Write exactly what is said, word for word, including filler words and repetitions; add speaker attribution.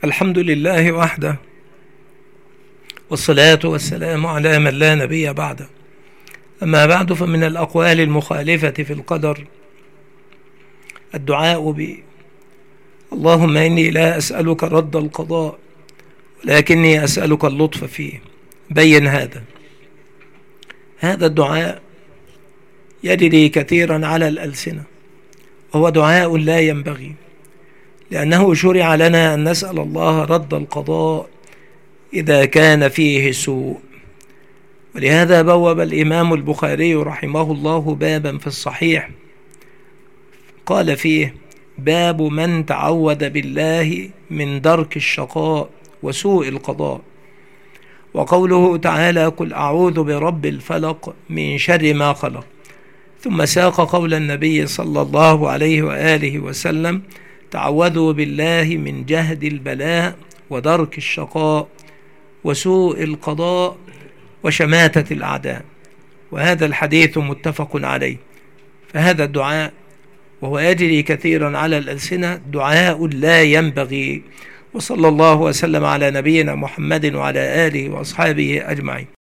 Speaker 1: الحمد لله وحده، والصلاة والسلام على من لا نبي بعده. أما بعد، فمن الأقوال المخالفة في القدر الدعاء ب اللهم إني لا أسألك رد القضاء ولكني أسألك اللطف فيه. بين هذا هذا الدعاء يجري كثيرا على الألسنة، وهو دعاء لا ينبغي، لأنه شرع لنا أن نسأل الله رد القضاء إذا كان فيه سوء. ولهذا بوب الإمام البخاري رحمه الله بابا في الصحيح قال فيه: باب من تعوذ بالله من درك الشقاء وسوء القضاء. وقوله تعالى: قل أعوذ برب الفلق من شر ما خلق. ثم ساق قول النبي صلى الله عليه وآله وسلم: تعوذوا بالله من جهد البلاء ودرك الشقاء وسوء القضاء وشماتة الأعداء. وهذا الحديث متفق عليه. فهذا الدعاء وهو يجري كثيرا على الألسنة دعاء لا ينبغي. وصلى الله وسلم على نبينا محمد وعلى آله وأصحابه أجمعين.